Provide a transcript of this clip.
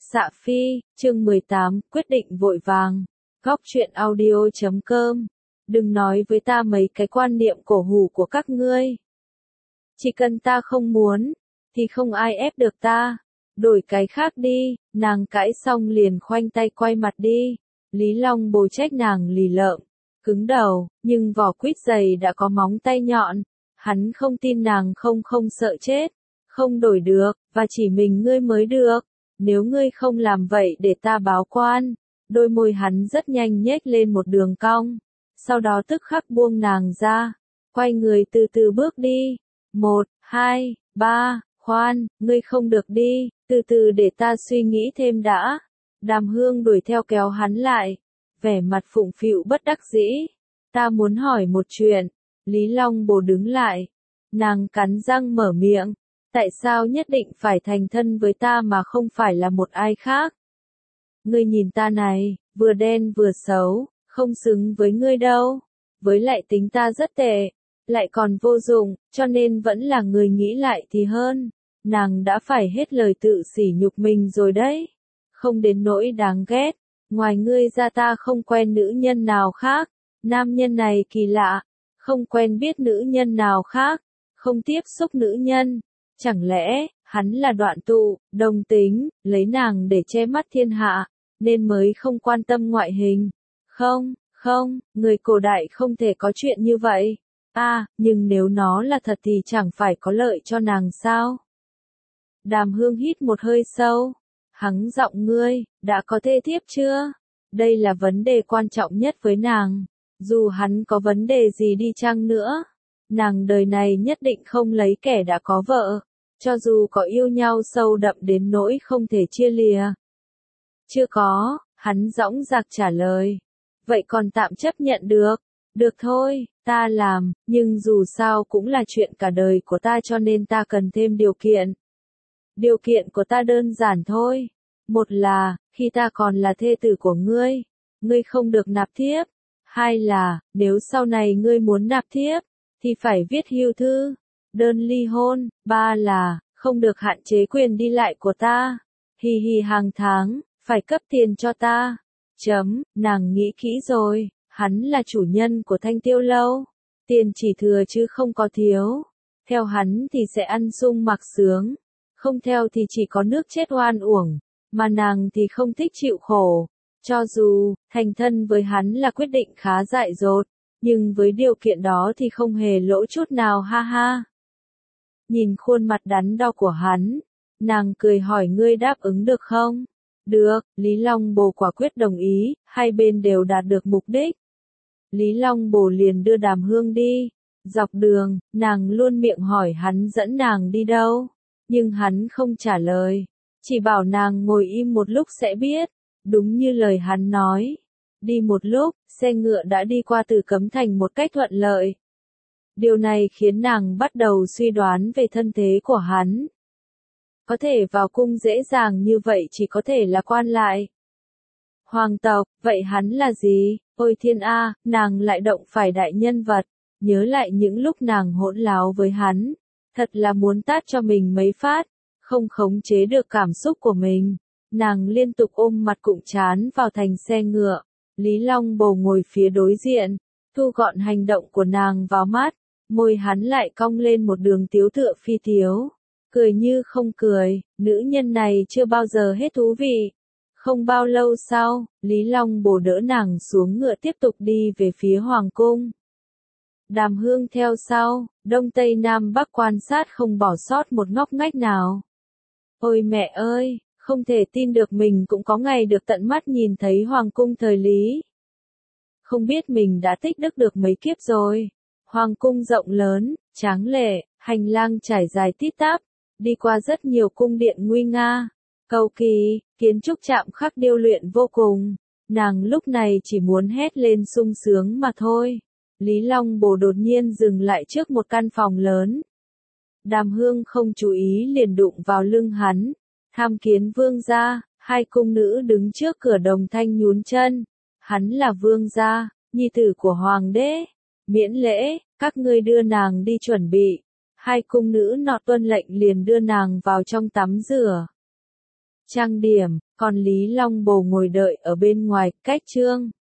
Xạ Phi, chương 18, quyết định vội vàng. Góc truyện audio.com. Đừng nói với ta mấy cái quan niệm cổ hủ của các ngươi. Chỉ cần ta không muốn, thì không ai ép được ta. Đổi cái khác đi, nàng cãi xong liền khoanh tay quay mặt đi. Lý Long bồ trách nàng lì lợm, cứng đầu, nhưng vỏ quýt dày đã có móng tay nhọn. Hắn không tin nàng không sợ chết, không đổi được, và chỉ mình ngươi mới được. Nếu ngươi không làm vậy để ta báo quan. Đôi môi hắn rất nhanh nhếch lên một đường cong, sau đó tức khắc buông nàng ra, quay người từ từ bước đi. 1, 2, 3, khoan, ngươi không được đi, từ từ để ta suy nghĩ thêm đã. Đàm Hương đuổi theo kéo hắn lại, vẻ mặt phụng phịu bất đắc dĩ. Ta muốn hỏi một chuyện. Lý Long bồ đứng lại, nàng cắn răng mở miệng. Tại sao nhất định phải thành thân với ta mà không phải là một ai khác? Ngươi nhìn ta này, vừa đen vừa xấu, không xứng với ngươi đâu. Với lại tính ta rất tệ, lại còn vô dụng, cho nên vẫn là người nghĩ lại thì hơn. Nàng đã phải hết lời tự sỉ nhục mình rồi đấy. Không đến nỗi đáng ghét, ngoài ngươi ra ta không quen nữ nhân nào khác. Nam nhân này kỳ lạ, không quen biết nữ nhân nào khác, không tiếp xúc nữ nhân. Chẳng lẽ, hắn là đoạn tụ, đồng tính, lấy nàng để che mắt thiên hạ, nên mới không quan tâm ngoại hình? Không, người cổ đại không thể có chuyện như vậy. Nhưng nếu nó là thật thì chẳng phải có lợi cho nàng sao? Đàm Hương hít một hơi sâu, hắng giọng ngươi, đã có thê thiếp chưa? Đây là vấn đề quan trọng nhất với nàng, dù hắn có vấn đề gì đi chăng nữa. Nàng đời này nhất định không lấy kẻ đã có vợ, cho dù có yêu nhau sâu đậm đến nỗi không thể chia lìa. Chưa có, hắn dõng dạc trả lời. Vậy còn tạm chấp nhận được. Được thôi, ta làm, nhưng dù sao cũng là chuyện cả đời của ta cho nên ta cần thêm điều kiện. Điều kiện của ta đơn giản thôi. Một là, khi ta còn là thê tử của ngươi, ngươi không được nạp thiếp. Hai là, nếu sau này ngươi muốn nạp thiếp, thì phải viết hưu thư, đơn ly hôn. Ba là, không được hạn chế quyền đi lại của ta. Hàng tháng, phải cấp tiền cho ta. Nàng nghĩ kỹ rồi, hắn là chủ nhân của Thanh Tiêu Lâu. Tiền chỉ thừa chứ không có thiếu. Theo hắn thì sẽ ăn sung mặc sướng, không theo thì chỉ có nước chết oan uổng. Mà nàng thì không thích chịu khổ. Cho dù, thành thân với hắn là quyết định khá dại dột, nhưng với điều kiện đó thì không hề lỗ chút nào ha ha. Nhìn khuôn mặt đắn đo của hắn, nàng cười hỏi ngươi đáp ứng được không? Được, Lý Long bồ quả quyết đồng ý, hai bên đều đạt được mục đích. Lý Long bồ liền đưa Đàm Hương đi. Dọc đường, nàng luôn miệng hỏi hắn dẫn nàng đi đâu, nhưng hắn không trả lời, chỉ bảo nàng ngồi im một lúc sẽ biết. Đúng như lời hắn nói. Đi một lúc, xe ngựa đã đi qua Tử Cấm Thành một cách thuận lợi. Điều này khiến nàng bắt đầu suy đoán về thân thế của hắn. Có thể vào cung dễ dàng như vậy chỉ có thể là quan lại. Hoàng tộc, vậy hắn là gì? Ôi thiên a, nàng lại động phải đại nhân vật. Nhớ lại những lúc nàng hỗn láo với hắn, thật là muốn tát cho mình mấy phát, không khống chế được cảm xúc của mình. Nàng liên tục ôm mặt cụm trán vào thành xe ngựa. Lý Long bồ ngồi phía đối diện, thu gọn hành động của nàng vào mắt, môi hắn lại cong lên một đường tiếu tựa phi tiếu. Cười như không cười, nữ nhân này chưa bao giờ hết thú vị. Không bao lâu sau, Lý Long bồ đỡ nàng xuống ngựa tiếp tục đi về phía Hoàng cung. Đàm Hương theo sau, đông tây nam bắc quan sát không bỏ sót một ngóc ngách nào. Ôi mẹ ơi! Không thể tin được mình cũng có ngày được tận mắt nhìn thấy Hoàng cung thời Lý. Không biết mình đã tích đức được mấy kiếp rồi. Hoàng cung rộng lớn, tráng lệ, hành lang trải dài tít tắp, đi qua rất nhiều cung điện nguy nga, cầu kỳ, kiến trúc chạm khắc điêu luyện vô cùng. Nàng lúc này chỉ muốn hét lên sung sướng mà thôi. Lý Long bồ đột nhiên dừng lại trước một căn phòng lớn. Đàm Hương không chú ý liền đụng vào lưng hắn. Tham kiến vương gia, hai cung nữ đứng trước cửa đồng thanh nhún chân. Hắn là vương gia, nhi tử của hoàng đế. Miễn lễ, các ngươi đưa nàng đi chuẩn bị. Hai cung nữ nọ tuân lệnh liền đưa nàng vào trong tắm rửa. trang điểm, còn Lý Long Bồ ngồi đợi ở bên ngoài, cách Trương